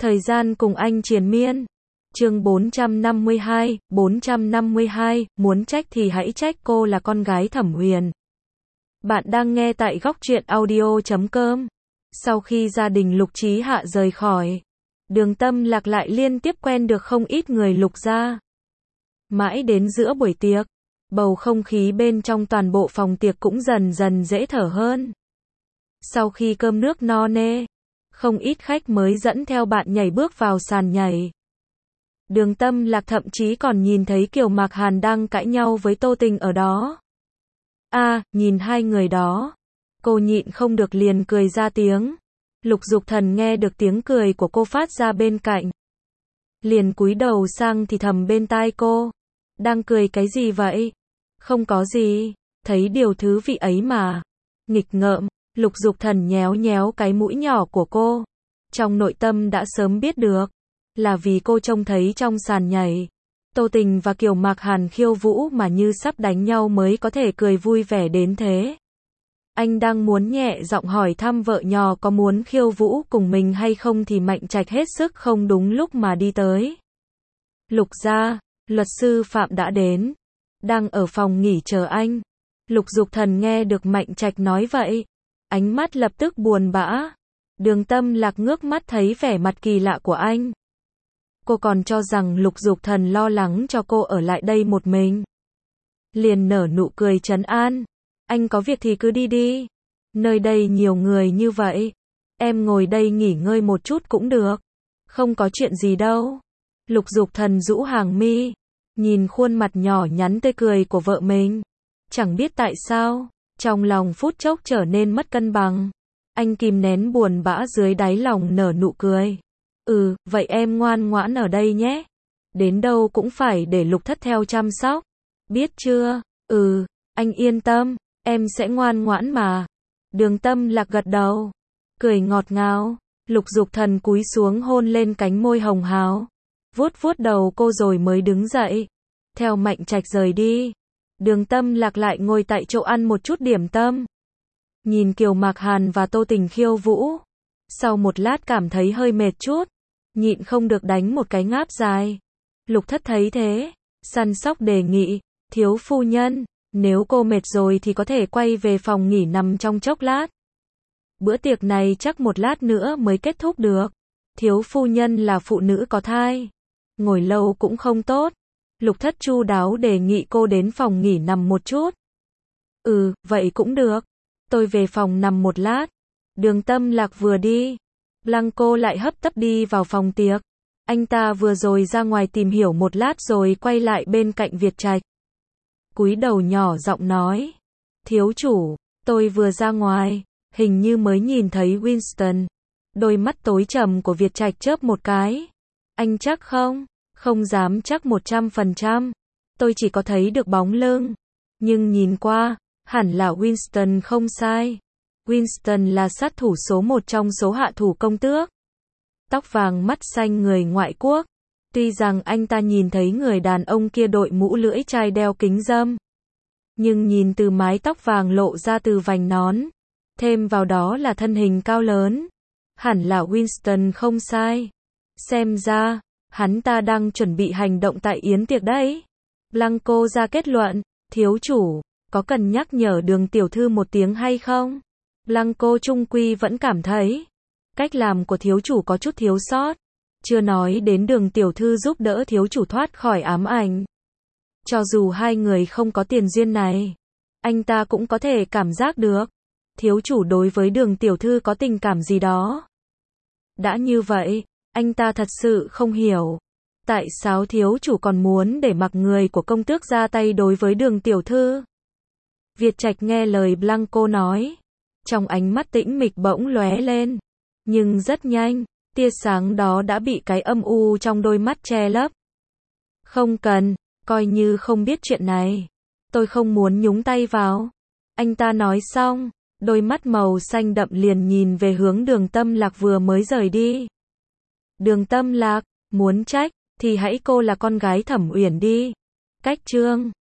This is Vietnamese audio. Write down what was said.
Thời gian cùng anh triền miên. Chương 452, muốn trách thì hãy trách cô là con gái Thẩm Huyền. Bạn đang nghe tại góc truyện audio.com. Sau khi gia đình Lục Chí Hạ rời khỏi, Đường Tâm Lạc lại liên tiếp quen được không ít người Lục gia. Mãi đến giữa buổi tiệc, bầu không khí bên trong toàn bộ phòng tiệc cũng dần dần dễ thở hơn. Sau khi cơm nước no nê, không ít khách mới dẫn theo bạn nhảy bước vào sàn nhảy. Đường Tâm Lạc thậm chí còn nhìn thấy Kiều Mạc Hàn đang cãi nhau với Tô Tình ở đó. Nhìn hai người đó, cô nhịn không được liền cười ra tiếng. Lục Dục Thần nghe được tiếng cười của cô phát ra bên cạnh, liền cúi đầu sang thì thầm bên tai cô, đang cười cái gì vậy? Không có gì, thấy điều thú vị ấy mà. Nghịch ngợm. Lục Dục Thần nhéo nhéo cái mũi nhỏ của cô. Trong nội tâm đã sớm biết được, là vì cô trông thấy trong sàn nhảy, Tô Tình và Kiều Mạc Hàn khiêu vũ mà như sắp đánh nhau mới có thể cười vui vẻ đến thế. Anh đang muốn nhẹ giọng hỏi thăm vợ nhỏ có muốn khiêu vũ cùng mình hay không thì Mạnh Trạch hết sức không đúng lúc mà đi tới. Lục gia, luật sư Phạm đã đến, đang ở phòng nghỉ chờ anh. Lục Dục Thần nghe được Mạnh Trạch nói vậy, ánh mắt lập tức buồn bã. Đường Tâm Lạc ngước mắt thấy vẻ mặt kỳ lạ của anh. Cô còn cho rằng Lục Dục Thần lo lắng cho cô ở lại đây một mình. Liền nở nụ cười trấn an. Anh có việc thì cứ đi đi. Nơi đây nhiều người như vậy. Em ngồi đây nghỉ ngơi một chút cũng được. Không có chuyện gì đâu. Lục Dục Thần rũ hàng mi, nhìn khuôn mặt nhỏ nhắn tươi cười của vợ mình. Chẳng biết tại sao, trong lòng phút chốc trở nên mất cân bằng. Anh kìm nén buồn bã dưới đáy lòng nở nụ cười. Vậy em ngoan ngoãn ở đây nhé. Đến đâu cũng phải để Lục Thất theo chăm sóc. Biết chưa? Anh yên tâm, em sẽ ngoan ngoãn mà. Đường Tâm Lạc gật đầu, cười ngọt ngào. Lục Dục Thần cúi xuống hôn lên cánh môi hồng hào, vuốt vuốt đầu cô rồi mới đứng dậy, theo Mạnh Trạch rời đi. Đường Tâm Lạc lại ngồi tại chỗ ăn một chút điểm tâm, nhìn Kiều Mạc Hàn và Tô Tình khiêu vũ. Sau một lát cảm thấy hơi mệt chút, nhịn không được đánh một cái ngáp dài. Lục Thất thấy thế, săn sóc đề nghị, thiếu phu nhân, nếu cô mệt rồi thì có thể quay về phòng nghỉ nằm trong chốc lát. Bữa tiệc này chắc một lát nữa mới kết thúc được. Thiếu phu nhân là phụ nữ có thai, ngồi lâu cũng không tốt. Lục Thất chu đáo đề nghị cô đến phòng nghỉ nằm một chút. Vậy cũng được. Tôi về phòng nằm một lát. Đường Tâm Lạc vừa đi, Blanco lại hấp tấp đi vào phòng tiệc. Anh ta vừa rồi ra ngoài tìm hiểu một lát rồi quay lại bên cạnh Việt Trạch. Cúi đầu nhỏ giọng nói, thiếu chủ, tôi vừa ra ngoài, hình như mới nhìn thấy Winston. Đôi mắt tối trầm của Việt Trạch chớp một cái. Anh chắc không? Không dám chắc 100%. Tôi chỉ có thấy được bóng lưng. Nhưng nhìn qua, hẳn là Winston không sai. Winston là sát thủ số 1 trong số hạ thủ công tước. Tóc vàng mắt xanh người ngoại quốc. Tuy rằng anh ta nhìn thấy người đàn ông kia đội mũ lưỡi chai đeo kính râm, nhưng nhìn từ mái tóc vàng lộ ra từ vành nón, thêm vào đó là thân hình cao lớn, hẳn là Winston không sai. Xem ra, hắn ta đang chuẩn bị hành động tại yến tiệc đấy. Blanco ra kết luận, thiếu chủ, có cần nhắc nhở Đường tiểu thư một tiếng hay không? Blanco trung quy vẫn cảm thấy, cách làm của thiếu chủ có chút thiếu sót. Chưa nói đến Đường tiểu thư giúp đỡ thiếu chủ thoát khỏi ám ảnh. Cho dù hai người không có tiền duyên này, anh ta cũng có thể cảm giác được thiếu chủ đối với Đường tiểu thư có tình cảm gì đó. Đã như vậy, anh ta thật sự không hiểu, tại sao thiếu chủ còn muốn để mặc người của công tước ra tay đối với Đường tiểu thư. Việt Trạch nghe lời Blanco nói, trong ánh mắt tĩnh mịch bỗng lóe lên, nhưng rất nhanh, tia sáng đó đã bị cái âm u trong đôi mắt che lấp. Không cần, coi như không biết chuyện này. Tôi không muốn nhúng tay vào. Anh ta nói xong, đôi mắt màu xanh đậm liền nhìn về hướng Đường Tâm Lạc vừa mới rời đi. Đường Tâm Lạc, muốn trách, thì hãy cô là con gái Thẩm Uyển đi. Cách chương